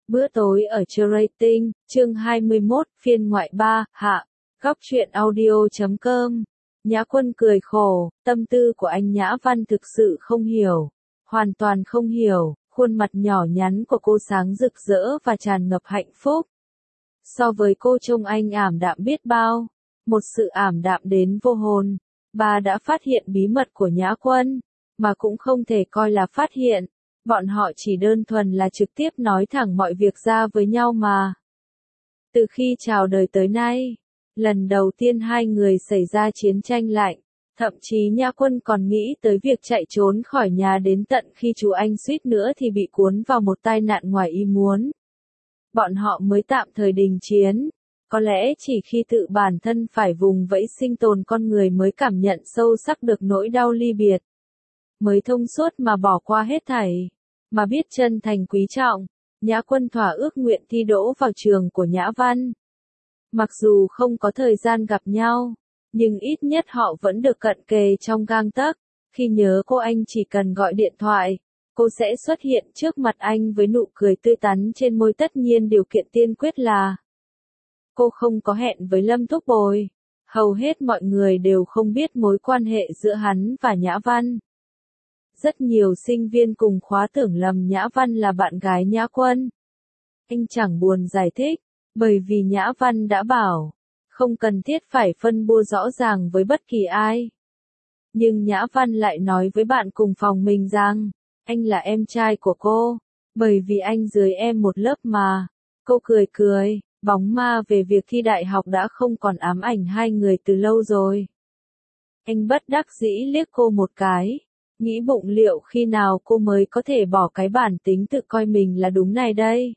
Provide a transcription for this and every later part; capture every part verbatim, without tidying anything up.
Bữa tối ở Curating, chương hai mươi mốt, phiên ngoại ba, hạ, góc truyện audio chấm com. Nhã Quân cười khổ, tâm tư của anh Nhã Văn thực sự không hiểu, hoàn toàn không hiểu, khuôn mặt nhỏ nhắn của cô sáng rực rỡ và tràn ngập hạnh phúc. So với cô trông anh ảm đạm biết bao, một sự ảm đạm đến vô hồn. Bà đã phát hiện bí mật của Nhã Quân, mà cũng không thể coi là phát hiện. Bọn họ chỉ đơn thuần là trực tiếp nói thẳng mọi việc ra với nhau mà. Từ khi chào đời tới nay, lần đầu tiên hai người xảy ra chiến tranh lạnh, thậm chí Nhã Quân còn nghĩ tới việc chạy trốn khỏi nhà đến tận khi chú anh suýt nữa thì bị cuốn vào một tai nạn ngoài ý muốn. Bọn họ mới tạm thời đình chiến, có lẽ chỉ khi tự bản thân phải vùng vẫy sinh tồn con người mới cảm nhận sâu sắc được nỗi đau ly biệt. Mới thông suốt mà bỏ qua hết thảy, mà biết chân thành quý trọng. Nhã Quân thỏa ước nguyện thi đỗ vào trường của Nhã Văn. Mặc dù không có thời gian gặp nhau, nhưng ít nhất họ vẫn được cận kề trong gang tấc. Khi nhớ cô anh chỉ cần gọi điện thoại, cô sẽ xuất hiện trước mặt anh với nụ cười tươi tắn trên môi, tất nhiên điều kiện tiên quyết là cô không có hẹn với Lâm Thúc Bồi. Hầu hết mọi người đều không biết mối quan hệ giữa hắn và Nhã Văn. Rất nhiều sinh viên cùng khóa tưởng lầm Nhã Văn là bạn gái Nhã Quân. Anh chẳng buồn giải thích, bởi vì Nhã Văn đã bảo, không cần thiết phải phân bua rõ ràng với bất kỳ ai. Nhưng Nhã Văn lại nói với bạn cùng phòng mình rằng, anh là em trai của cô, bởi vì anh dưới em một lớp mà. Cô cười cười, bóng ma về việc thi đại học đã không còn ám ảnh hai người từ lâu rồi. Anh bất đắc dĩ liếc cô một cái. Nghĩ bụng liệu khi nào cô mới có thể bỏ cái bản tính tự coi mình là đúng này đây.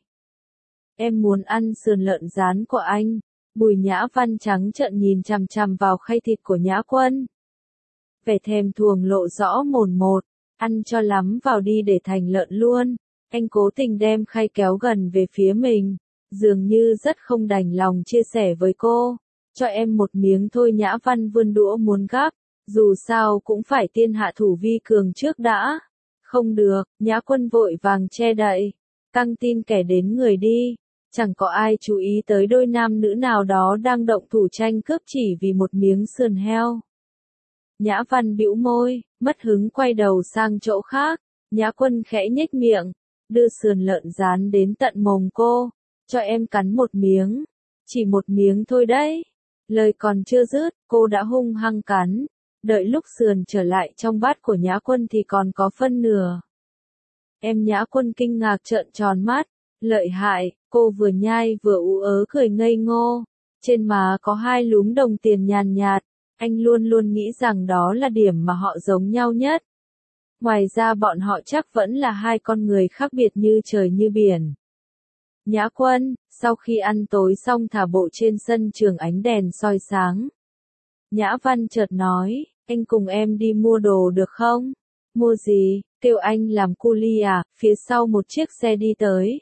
Em muốn ăn sườn lợn rán của anh. Bùi Nhã Văn trắng trợn nhìn chằm chằm vào khay thịt của Nhã Quân. Vẻ thèm thuồng lộ rõ mồn một. Ăn cho lắm vào đi để thành lợn luôn. Anh cố tình đem khay kéo gần về phía mình, dường như rất không đành lòng chia sẻ với cô. Cho em một miếng thôi. Nhã Văn vươn đũa muốn gắp. Dù sao cũng phải tiên hạ thủ vi cường trước đã. Không được, Nhã Quân vội vàng che đậy. Căng tin kẻ đến người đi. Chẳng có ai chú ý tới đôi nam nữ nào đó đang động thủ tranh cướp chỉ vì một miếng sườn heo. Nhã Văn bĩu môi, mất hứng quay đầu sang chỗ khác. Nhã Quân khẽ nhếch miệng, đưa sườn lợn rán đến tận mồm cô. Cho em cắn một miếng. Chỉ một miếng thôi đấy. Lời còn chưa dứt, cô đã hung hăng cắn. Đợi lúc sườn trở lại trong bát của Nhã Quân thì còn có phân nửa. Em Nhã Quân kinh ngạc trợn tròn mắt. Lợi hại, cô vừa nhai vừa ú ớ cười ngây ngô. Trên má có hai lúm đồng tiền nhàn nhạt. Anh luôn luôn nghĩ rằng đó là điểm mà họ giống nhau nhất. Ngoài ra bọn họ chắc vẫn là hai con người khác biệt như trời như biển. Nhã Quân, sau khi ăn tối xong thả bộ trên sân trường ánh đèn soi sáng. Nhã Văn chợt nói, anh cùng em đi mua đồ được không? Mua gì? Kêu anh làm cu li à? Phía sau một chiếc xe đi tới.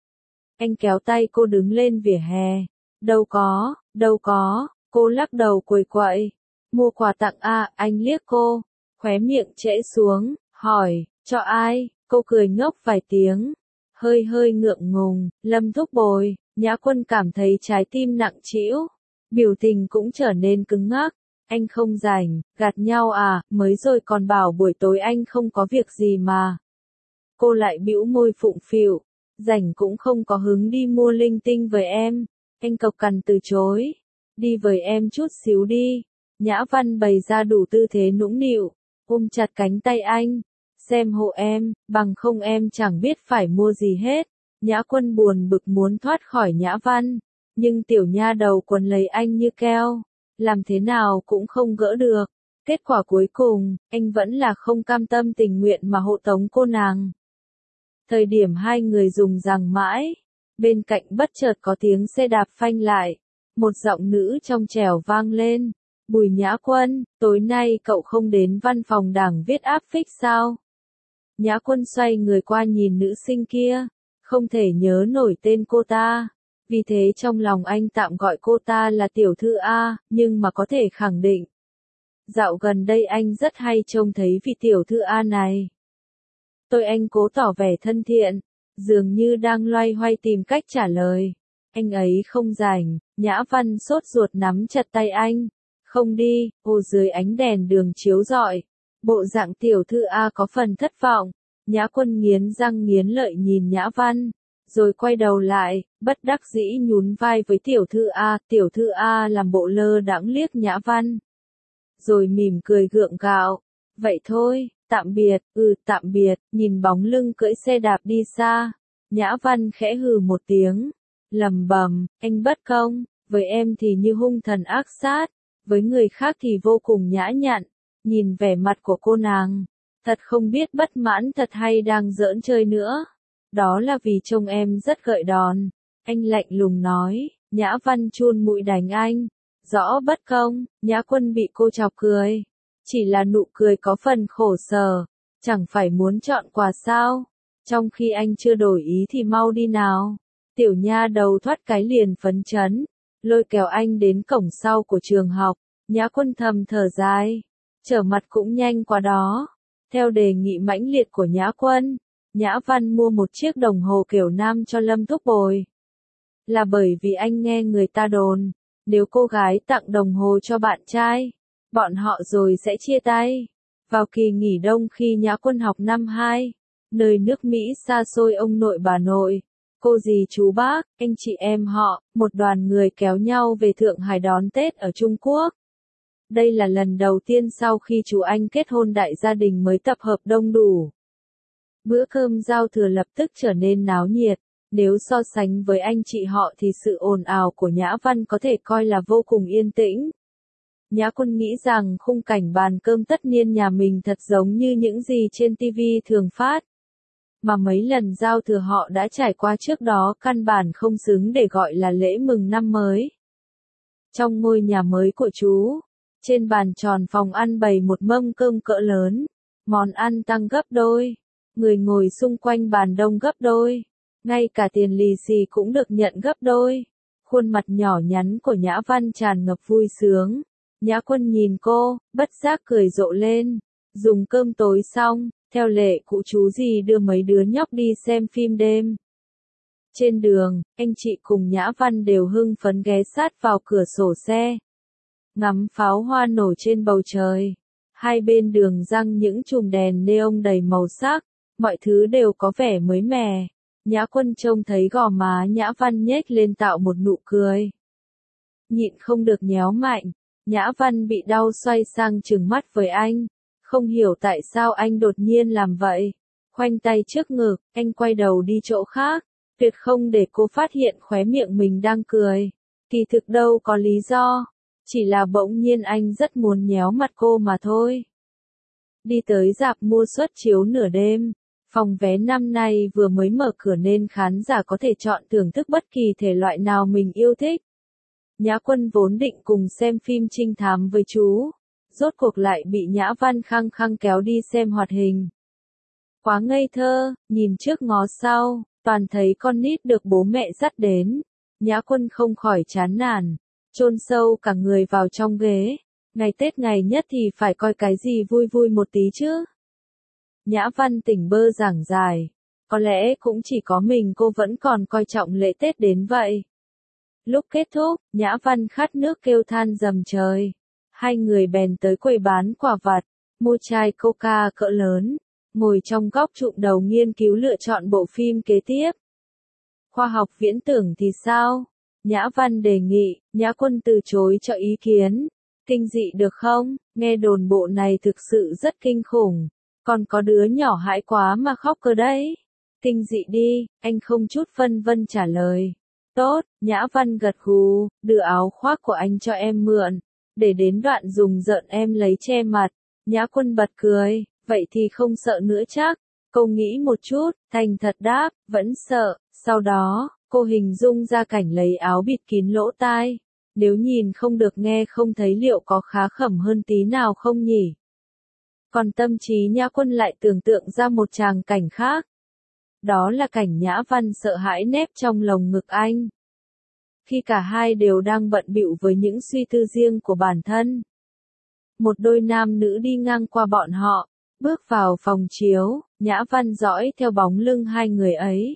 Anh kéo tay cô đứng lên vỉa hè. Đâu có, đâu có, cô lắc đầu quầy quậy. Mua quà tặng à? Anh liếc cô, khóe miệng trễ xuống, hỏi, cho ai? Cô cười ngốc vài tiếng, hơi hơi ngượng ngùng. Lâm Thúc Bồi. Nhã Quân cảm thấy trái tim nặng trĩu, biểu tình cũng trở nên cứng ngắc. Anh không rảnh, gạt nhau à, mới rồi còn bảo buổi tối anh không có việc gì mà. Cô lại bĩu môi phụng phịu, rảnh cũng không có hứng đi mua linh tinh với em. Anh cộc cằn từ chối, đi với em chút xíu đi. Nhã Văn bày ra đủ tư thế nũng nịu, ôm chặt cánh tay anh, xem hộ em, bằng không em chẳng biết phải mua gì hết. Nhã Quân buồn bực muốn thoát khỏi Nhã Văn, nhưng tiểu nha đầu quấn lấy anh như keo. Làm thế nào cũng không gỡ được. Kết quả cuối cùng, anh vẫn là không cam tâm tình nguyện mà hộ tống cô nàng. Thời điểm hai người dùng rằng mãi, bên cạnh bất chợt có tiếng xe đạp phanh lại. Một giọng nữ trong trẻo vang lên. Bùi Nhã Quân, tối nay cậu không đến văn phòng đảng viết áp phích sao? Nhã Quân xoay người qua nhìn nữ sinh kia, không thể nhớ nổi tên cô ta. Vì thế trong lòng anh tạm gọi cô ta là tiểu thư A, nhưng mà có thể khẳng định. Dạo gần đây anh rất hay trông thấy vị tiểu thư A này. Tôi anh cố tỏ vẻ thân thiện, dường như đang loay hoay tìm cách trả lời. Anh ấy không rảnh, Nhã Văn sốt ruột nắm chặt tay anh. Không đi, ô dưới ánh đèn đường chiếu rọi. Bộ dạng tiểu thư A có phần thất vọng. Nhã Quân nghiến răng nghiến lợi nhìn Nhã Văn. Rồi quay đầu lại, bất đắc dĩ nhún vai với tiểu thư A. Tiểu thư A làm bộ lơ đãng liếc Nhã Văn. Rồi mỉm cười gượng gạo. Vậy thôi, tạm biệt, ừ tạm biệt, nhìn bóng lưng cưỡi xe đạp đi xa. Nhã Văn khẽ hừ một tiếng. Lầm bầm, anh bất công, với em thì như hung thần ác sát, với người khác thì vô cùng nhã nhặn. Nhìn vẻ mặt của cô nàng, thật không biết bất mãn thật hay đang giỡn chơi nữa. Đó là vì trông em rất gợi đòn. Anh lạnh lùng nói, Nhã Văn chun mũi đánh anh. Rõ bất công, Nhã Quân bị cô chọc cười. Chỉ là nụ cười có phần khổ sở, chẳng phải muốn chọn quà sao. Trong khi anh chưa đổi ý thì mau đi nào. Tiểu nha đầu thoát cái liền phấn chấn, lôi kéo anh đến cổng sau của trường học. Nhã Quân thầm thở dài, trở mặt cũng nhanh qua đó. Theo đề nghị mãnh liệt của Nhã Quân, Nhã Văn mua một chiếc đồng hồ kiểu nam cho Lâm Thúc Bồi. Là bởi vì anh nghe người ta đồn, nếu cô gái tặng đồng hồ cho bạn trai, bọn họ rồi sẽ chia tay. Vào kỳ nghỉ đông khi Nhã Quân học năm hai, nơi nước Mỹ xa xôi ông nội bà nội, cô dì chú bác, anh chị em họ, một đoàn người kéo nhau về Thượng Hải đón Tết ở Trung Quốc. Đây là lần đầu tiên sau khi chú anh kết hôn đại gia đình mới tập hợp đông đủ. Bữa cơm giao thừa lập tức trở nên náo nhiệt, nếu so sánh với anh chị họ thì sự ồn ào của Nhã Văn có thể coi là vô cùng yên tĩnh. Nhã Quân nghĩ rằng khung cảnh bàn cơm tất niên nhà mình thật giống như những gì trên ti vi thường phát. Mà mấy lần giao thừa họ đã trải qua trước đó căn bản không xứng để gọi là lễ mừng năm mới. Trong ngôi nhà mới của chú, trên bàn tròn phòng ăn bày một mâm cơm cỡ lớn, món ăn tăng gấp đôi, người ngồi xung quanh bàn đông gấp đôi, ngay cả tiền lì xì cũng được nhận gấp đôi. Khuôn mặt nhỏ nhắn của Nhã Văn tràn ngập vui sướng. Nhã Quân nhìn cô, bất giác cười rộ lên. Dùng cơm tối xong, theo lệ cụ chú dì đưa mấy đứa nhóc đi xem phim đêm. Trên đường, anh chị cùng Nhã Văn đều hưng phấn ghé sát vào cửa sổ xe, ngắm pháo hoa nổ trên bầu trời. Hai bên đường răng những chùm đèn neon đầy màu sắc, mọi thứ đều có vẻ mới mẻ. Nhã Quân trông thấy gò má Nhã Văn nhếch lên tạo một nụ cười. Nhịn không được nhéo mạnh, Nhã Văn bị đau xoay sang trừng mắt với anh. Không hiểu tại sao anh đột nhiên làm vậy. Khoanh tay trước ngực, anh quay đầu đi chỗ khác, tuyệt không để cô phát hiện khóe miệng mình đang cười. Kỳ thực đâu có lý do, chỉ là bỗng nhiên anh rất muốn nhéo mặt cô mà thôi. Đi tới rạp mua suất chiếu nửa đêm. Phòng vé năm nay vừa mới mở cửa nên khán giả có thể chọn thưởng thức bất kỳ thể loại nào mình yêu thích. Nhã Quân vốn định cùng xem phim trinh thám với chú, rốt cuộc lại bị Nhã Văn khăng khăng kéo đi xem hoạt hình. Quá ngây thơ, nhìn trước ngó sau, toàn thấy con nít được bố mẹ dắt đến. Nhã Quân không khỏi chán nản, chôn sâu cả người vào trong ghế. Ngày Tết ngày nhất thì phải coi cái gì vui vui một tí chứ. Nhã Văn tỉnh bơ giảng dài, có lẽ cũng chỉ có mình cô vẫn còn coi trọng lễ Tết đến vậy. Lúc kết thúc, Nhã Văn khát nước kêu than dầm trời. Hai người bèn tới quầy bán quả vặt, mua chai coca cỡ lớn, ngồi trong góc trụm đầu nghiên cứu lựa chọn bộ phim kế tiếp. Khoa học viễn tưởng thì sao? Nhã Văn đề nghị, Nhã Quân từ chối cho ý kiến. Kinh dị được không? Nghe đồn bộ này thực sự rất kinh khủng. Còn có đứa nhỏ hãi quá mà khóc cơ đấy. Kinh dị đi, anh không chút phân vân trả lời. Tốt, Nhã Văn gật gù, đưa áo khoác của anh cho em mượn. Để đến đoạn dùng giận em lấy che mặt. Nhã Quân bật cười, vậy thì không sợ nữa chắc. Cô nghĩ một chút, thành thật đáp, vẫn sợ. Sau đó, cô hình dung ra cảnh lấy áo bịt kín lỗ tai. Nếu nhìn không được nghe không thấy liệu có khá khẩm hơn tí nào không nhỉ? Còn tâm trí Nhã Quân lại tưởng tượng ra một tràng cảnh khác. Đó là cảnh Nhã Văn sợ hãi nép trong lồng ngực anh. Khi cả hai đều đang bận bịu với những suy tư riêng của bản thân. Một đôi nam nữ đi ngang qua bọn họ, bước vào phòng chiếu, Nhã Văn dõi theo bóng lưng hai người ấy.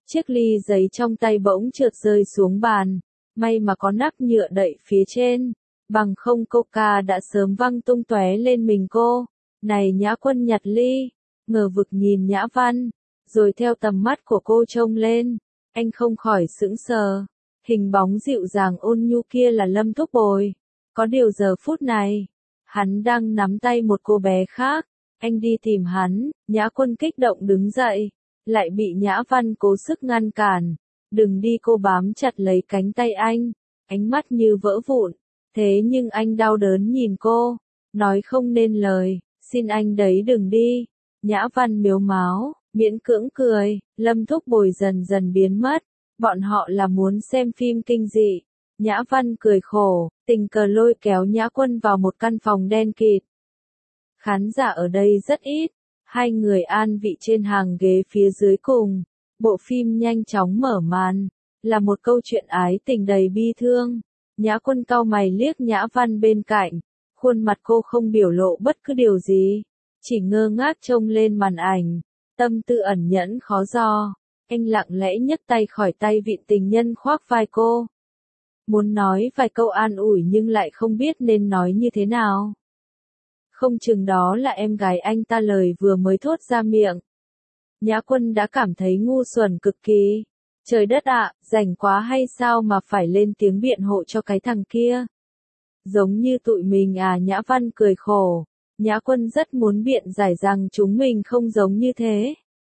Chiếc ly giấy trong tay bỗng trượt rơi xuống bàn, may mà có nắp nhựa đậy phía trên, bằng không coca đã sớm văng tung tóe lên mình cô. Này Nhã Quân nhặt ly, ngờ vực nhìn Nhã Văn, rồi theo tầm mắt của cô trông lên, anh không khỏi sững sờ. Hình bóng dịu dàng ôn nhu kia là Lâm Thúc Bồi. Có điều giờ phút này, hắn đang nắm tay một cô bé khác. Anh đi tìm hắn, Nhã Quân kích động đứng dậy, lại bị Nhã Văn cố sức ngăn cản. Đừng đi, cô bám chặt lấy cánh tay anh, ánh mắt như vỡ vụn. Thế nhưng anh đau đớn nhìn cô, nói không nên lời, xin anh đấy đừng đi. Nhã Văn mếu máo, miễn cưỡng cười, Lâm Thúc Bồi dần dần biến mất. Bọn họ là muốn xem phim kinh dị. Nhã Văn cười khổ, tình cờ lôi kéo Nhã Quân vào một căn phòng đen kịt. Khán giả ở đây rất ít, hai người an vị trên hàng ghế phía dưới cùng. Bộ phim nhanh chóng mở màn, là một câu chuyện ái tình đầy bi thương. Nhã Quân cau mày liếc Nhã Văn bên cạnh, khuôn mặt cô không biểu lộ bất cứ điều gì, chỉ ngơ ngác trông lên màn ảnh, tâm tư ẩn nhẫn khó dò. Anh lặng lẽ nhấc tay khỏi tay vị tình nhân khoác vai cô. Muốn nói vài câu an ủi nhưng lại không biết nên nói như thế nào. Không chừng đó là em gái anh ta, lời vừa mới thốt ra miệng. Nhã Quân đã cảm thấy ngu xuẩn cực kỳ. Trời đất ạ, rảnh quá hay sao mà phải lên tiếng biện hộ cho cái thằng kia. Giống như tụi mình à? Nhã Văn cười khổ. Nhã Quân rất muốn biện giải rằng chúng mình không giống như thế.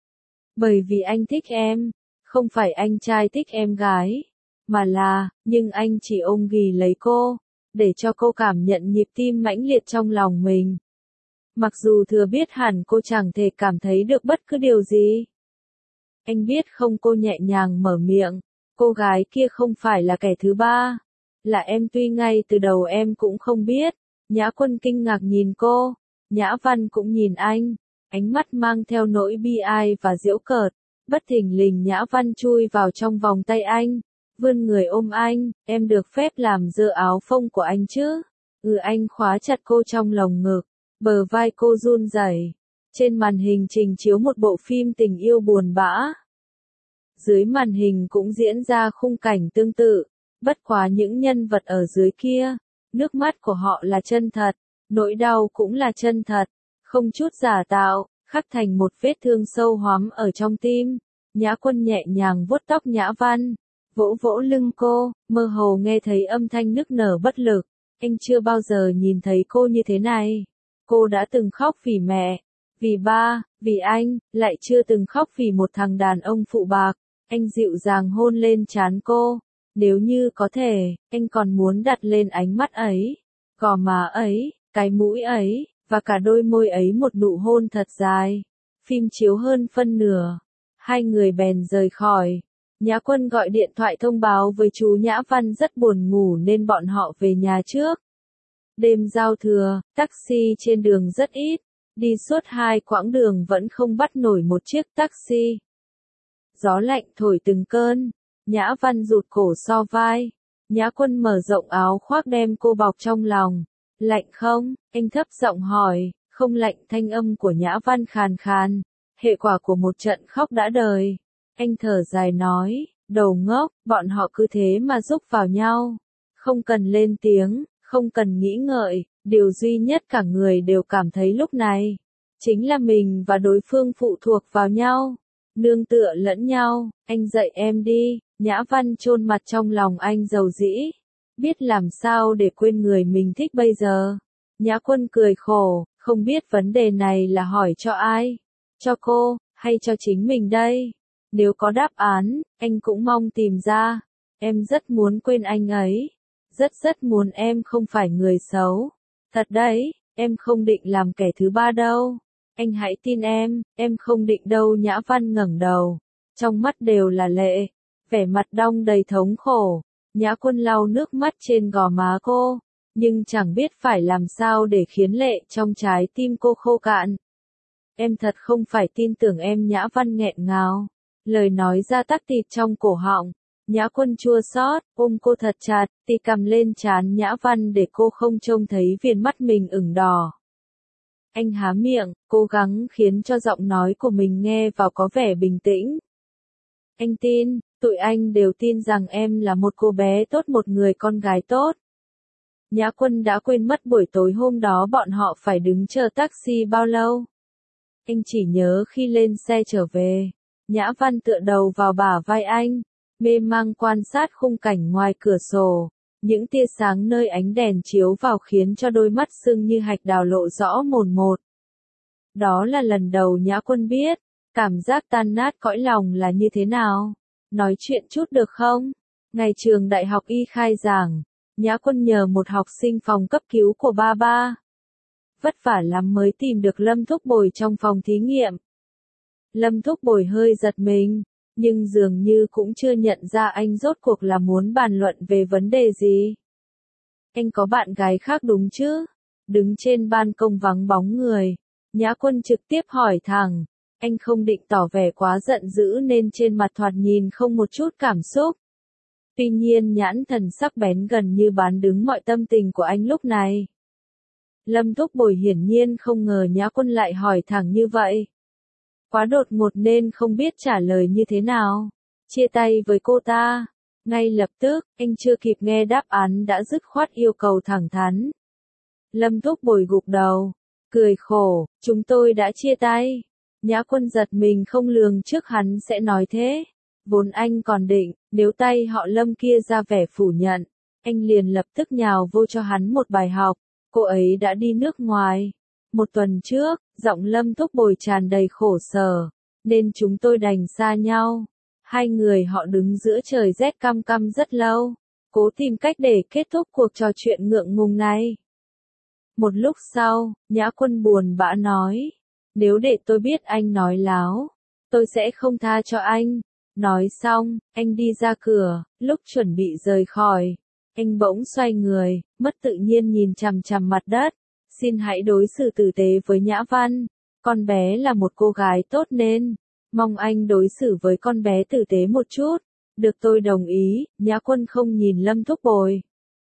Bởi vì anh thích em, không phải anh trai thích em gái, mà là, nhưng anh chỉ ôm ghì lấy cô, để cho cô cảm nhận nhịp tim mãnh liệt trong lòng mình. Mặc dù thừa biết hẳn cô chẳng thể cảm thấy được bất cứ điều gì. Anh biết không? Cô nhẹ nhàng mở miệng, cô gái kia không phải là kẻ thứ ba, là em, tuy ngay từ đầu em cũng không biết. Nhã Quân kinh ngạc nhìn cô, Nhã Văn cũng nhìn anh, ánh mắt mang theo nỗi bi ai và giễu cợt. Bất thình lình Nhã Văn chui vào trong vòng tay anh, vươn người ôm anh. Em được phép làm dơ áo phông của anh chứ? Ừ. Anh khóa chặt cô trong lồng ngực, bờ vai cô run rẩy. Trên màn hình trình chiếu một bộ phim tình yêu buồn bã. Dưới màn hình cũng diễn ra khung cảnh tương tự, bất quá những nhân vật ở dưới kia, nước mắt của họ là chân thật, nỗi đau cũng là chân thật, không chút giả tạo, khắc thành một vết thương sâu hoắm ở trong tim. Nhã Quân nhẹ nhàng vuốt tóc Nhã Văn, vỗ vỗ lưng cô, mơ hồ nghe thấy âm thanh nức nở bất lực. Anh chưa bao giờ nhìn thấy cô như thế này. Cô đã từng khóc vì mẹ, vì ba, vì anh, lại chưa từng khóc vì một thằng đàn ông phụ bạc. Anh dịu dàng hôn lên trán cô. Nếu như có thể, anh còn muốn đặt lên ánh mắt ấy, gò má ấy, cái mũi ấy, và cả đôi môi ấy một nụ hôn thật dài. Phim chiếu hơn phân nửa, hai người bèn rời khỏi. Nhã Quân gọi điện thoại thông báo với chú Nhã Văn rất buồn ngủ nên bọn họ về nhà trước. Đêm giao thừa, taxi trên đường rất ít, đi suốt hai quãng đường vẫn không bắt nổi một chiếc taxi. Gió lạnh thổi từng cơn, Nhã Văn rụt cổ so vai. Nhã Quân mở rộng áo khoác đem cô bọc trong lòng. Lạnh không? Anh thấp giọng hỏi. Không lạnh, thanh âm của Nhã Văn khàn khàn. Hệ quả của một trận khóc đã đời. Anh thở dài nói, đầu ngốc, bọn họ cứ thế mà rúc vào nhau. Không cần lên tiếng, không cần nghĩ ngợi, điều duy nhất cả người đều cảm thấy lúc này, chính là mình và đối phương phụ thuộc vào nhau, nương tựa lẫn nhau. Anh dạy em đi. Nhã Văn chôn mặt trong lòng anh dầu dĩ, biết làm sao để quên người mình thích bây giờ. Nhã Quân cười khổ, không biết vấn đề này là hỏi cho ai, cho cô, hay cho chính mình đây. Nếu có đáp án, anh cũng mong tìm ra. Em rất muốn quên anh ấy, rất rất muốn. Em không phải người xấu, thật đấy, em không định làm kẻ thứ ba đâu. Anh hãy tin em, em không định đâu. Nhã Văn ngẩng đầu, trong mắt đều là lệ, vẻ mặt đong đầy thống khổ. Nhã Quân lau nước mắt trên gò má cô, nhưng chẳng biết phải làm sao để khiến lệ trong trái tim cô khô cạn. Em thật không phải tin tưởng em. Nhã Văn nghẹn ngào, lời nói ra tắc tịt trong cổ họng. Nhã Quân chua xót, ôm cô thật chặt, tì cầm lên trán Nhã Văn để cô không trông thấy viền mắt mình ửng đỏ. Anh há miệng, cố gắng khiến cho giọng nói của mình nghe vào có vẻ bình tĩnh. Anh tin, tụi anh đều tin rằng em là một cô bé tốt, một người con gái tốt. Nhã Quân đã quên mất buổi tối hôm đó bọn họ phải đứng chờ taxi bao lâu. Anh chỉ nhớ khi lên xe trở về, Nhã Văn tựa đầu vào bả vai anh, mê mang quan sát khung cảnh ngoài cửa sổ. Những tia sáng nơi ánh đèn chiếu vào khiến cho đôi mắt sưng như hạch đào lộ rõ mồn một. Đó là lần đầu Nhã Quân biết, cảm giác tan nát cõi lòng là như thế nào. Nói chuyện chút được không? Ngày trường đại học y khai giảng, Nhã Quân nhờ một học sinh phòng cấp cứu của ba ba. Vất vả lắm mới tìm được Lâm Thúc Bồi trong phòng thí nghiệm. Lâm Thúc Bồi hơi giật mình, nhưng dường như cũng chưa nhận ra anh rốt cuộc là muốn bàn luận về vấn đề gì. Anh có bạn gái khác đúng chứ? Đứng trên ban công vắng bóng người, Nhã Quân trực tiếp hỏi thẳng. Anh không định tỏ vẻ quá giận dữ nên trên mặt thoạt nhìn không một chút cảm xúc. Tuy nhiên nhãn thần sắc bén gần như bán đứng mọi tâm tình của anh lúc này. Lâm Thúc Bồi hiển nhiên không ngờ Nhã Quân lại hỏi thẳng như vậy. Quá đột ngột nên không biết trả lời như thế nào. Chia tay với cô ta. Ngay lập tức, anh chưa kịp nghe đáp án đã dứt khoát yêu cầu thẳng thắn. Lâm Thúc Bồi gục đầu, cười khổ, chúng tôi đã chia tay. Nhã Quân giật mình không lường trước hắn sẽ nói thế. Vốn anh còn định, nếu tay họ Lâm kia ra vẻ phủ nhận, anh liền lập tức nhào vô cho hắn một bài học. Cô ấy đã đi nước ngoài. Một tuần trước, giọng Lâm Thúc Bồi tràn đầy khổ sở, nên chúng tôi đành xa nhau. Hai người họ đứng giữa trời rét căm căm rất lâu, cố tìm cách để kết thúc cuộc trò chuyện ngượng ngùng này. Một lúc sau, Nhã Quân buồn bã nói, nếu để tôi biết anh nói láo, tôi sẽ không tha cho anh. Nói xong, anh đi ra cửa, lúc chuẩn bị rời khỏi, anh bỗng xoay người, mất tự nhiên nhìn chằm chằm mặt đất. Xin hãy đối xử tử tế với Nhã Văn, con bé là một cô gái tốt nên, mong anh đối xử với con bé tử tế một chút. Được, tôi đồng ý. Nhã Quân không nhìn Lâm Thúc Bồi.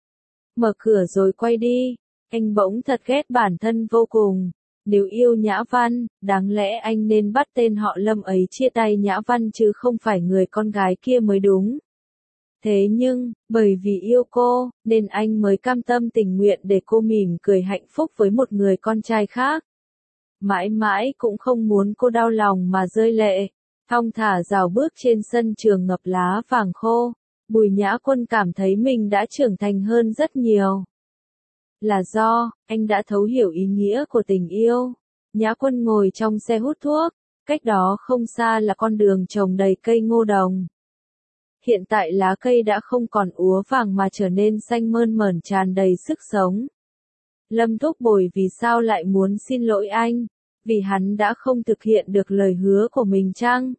Mở cửa rồi quay đi, anh bỗng thật ghét bản thân vô cùng. Nếu yêu Nhã Văn, đáng lẽ anh nên bắt tên họ Lâm ấy chia tay Nhã Văn chứ không phải người con gái kia mới đúng. Thế nhưng, bởi vì yêu cô, nên anh mới cam tâm tình nguyện để cô mỉm cười hạnh phúc với một người con trai khác. Mãi mãi cũng không muốn cô đau lòng mà rơi lệ. Thong thả rào bước trên sân trường ngập lá vàng khô, Bùi Nhã Quân cảm thấy mình đã trưởng thành hơn rất nhiều. Là do, anh đã thấu hiểu ý nghĩa của tình yêu. Nhã Quân ngồi trong xe hút thuốc, cách đó không xa là con đường trồng đầy cây ngô đồng. Hiện tại lá cây đã không còn úa vàng mà trở nên xanh mơn mởn tràn đầy sức sống. Lâm Thúc Bồi vì sao lại muốn xin lỗi anh? Vì hắn đã không thực hiện được lời hứa của mình chăng?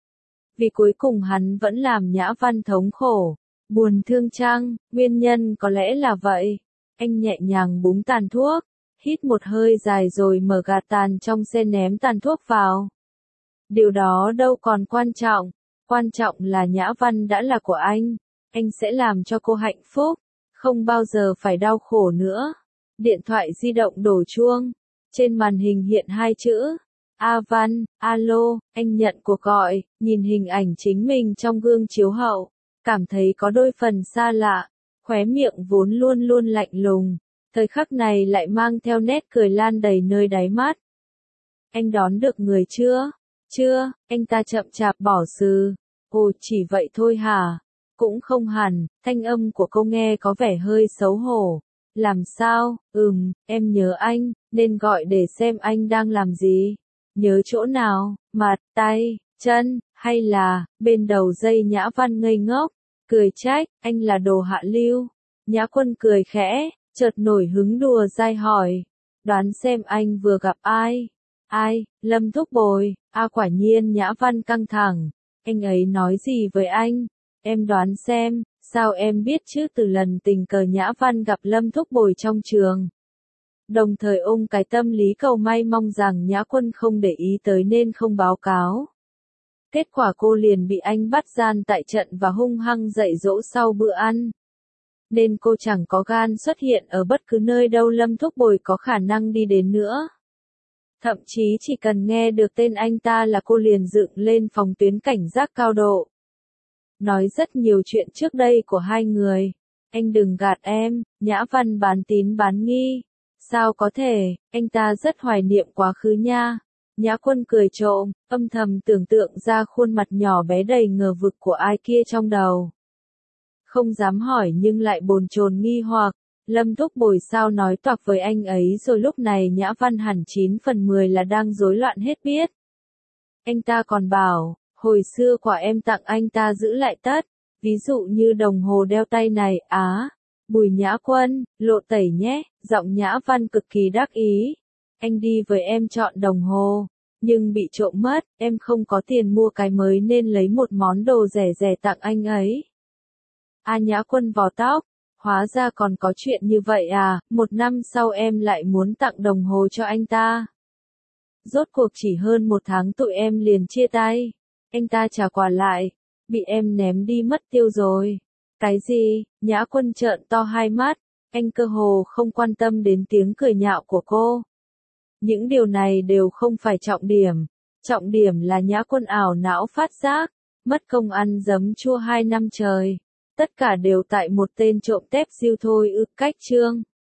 Vì cuối cùng hắn vẫn làm Nhã Văn thống khổ, buồn thương chăng? Nguyên nhân có lẽ là vậy. Anh nhẹ nhàng búng tàn thuốc, hít một hơi dài rồi mở gạt tàn trong xe ném tàn thuốc vào. Điều đó đâu còn quan trọng. Quan trọng là Nhã Văn đã là của anh, anh sẽ làm cho cô hạnh phúc, không bao giờ phải đau khổ nữa. Điện thoại di động đổ chuông, trên màn hình hiện hai chữ, A Văn, alo, anh nhận cuộc gọi, nhìn hình ảnh chính mình trong gương chiếu hậu, cảm thấy có đôi phần xa lạ, khóe miệng vốn luôn luôn lạnh lùng, thời khắc này lại mang theo nét cười lan đầy nơi đáy mắt. Anh đón được người chưa? Chưa, anh ta chậm chạp bỏ sừ. Ồ, chỉ vậy thôi hả? Cũng không hẳn, thanh âm của cô nghe có vẻ hơi xấu hổ. Làm sao? Ừm, em nhớ anh, nên gọi để xem anh đang làm gì. Nhớ chỗ nào? Mặt, tay, chân, hay là, bên đầu dây Nhã Văn ngây ngốc, cười trách, anh là đồ hạ lưu. Nhã Quân cười khẽ, chợt nổi hứng đùa dai hỏi. Đoán xem anh vừa gặp ai? Ai? Lâm Thúc Bồi. À, quả nhiên Nhã Văn căng thẳng. Anh ấy nói gì với anh? Em đoán xem, sao em biết chứ? Từ lần tình cờ Nhã Văn gặp Lâm Thúc Bồi trong trường. Đồng thời ôm cái tâm lý cầu may mong rằng Nhã Quân không để ý tới nên không báo cáo. Kết quả cô liền bị anh bắt gian tại trận và hung hăng dạy dỗ sau bữa ăn. Nên cô chẳng có gan xuất hiện ở bất cứ nơi đâu Lâm Thúc Bồi có khả năng đi đến nữa. Thậm chí chỉ cần nghe được tên anh ta là cô liền dựng lên phòng tuyến cảnh giác cao độ. nói rất nhiều chuyện trước đây của hai người. Anh đừng gạt em, Nhã Văn bán tín bán nghi. Sao có thể, anh ta rất hoài niệm quá khứ nha. Nhã Quân cười trộm, âm thầm tưởng tượng ra khuôn mặt nhỏ bé đầy ngờ vực của ai kia trong đầu. Không dám hỏi nhưng lại bồn chồn nghi hoặc, Lâm Thúc Bồi sao nói toạc với anh ấy rồi lúc này Nhã Văn hẳn chín phần mười là đang rối loạn hết biết. Anh ta còn bảo, hồi xưa quả em tặng anh ta giữ lại tất, ví dụ như đồng hồ đeo tay này, á. Bùi Nhã Quân, lộ tẩy nhé, giọng Nhã Văn cực kỳ đắc ý. Anh đi với em chọn đồng hồ, nhưng bị trộm mất, em không có tiền mua cái mới nên lấy một món đồ rẻ rẻ tặng anh ấy. A Nhã Quân vò tóc, hóa ra còn có chuyện như vậy à, một năm sau em lại muốn tặng đồng hồ cho anh ta. Rốt cuộc chỉ hơn một tháng tụi em liền chia tay, anh ta trả quà lại, bị em ném đi mất tiêu rồi. Cái gì? Nhã Quân trợn to hai mắt, anh cơ hồ không quan tâm đến tiếng cười nhạo của cô. Những điều này đều không phải trọng điểm, trọng điểm là Nhã Quân ảo não phát giác, mất công ăn giấm chua hai năm trời. Tất cả đều tại một tên trộm tép diêu thôi ư, cách chương.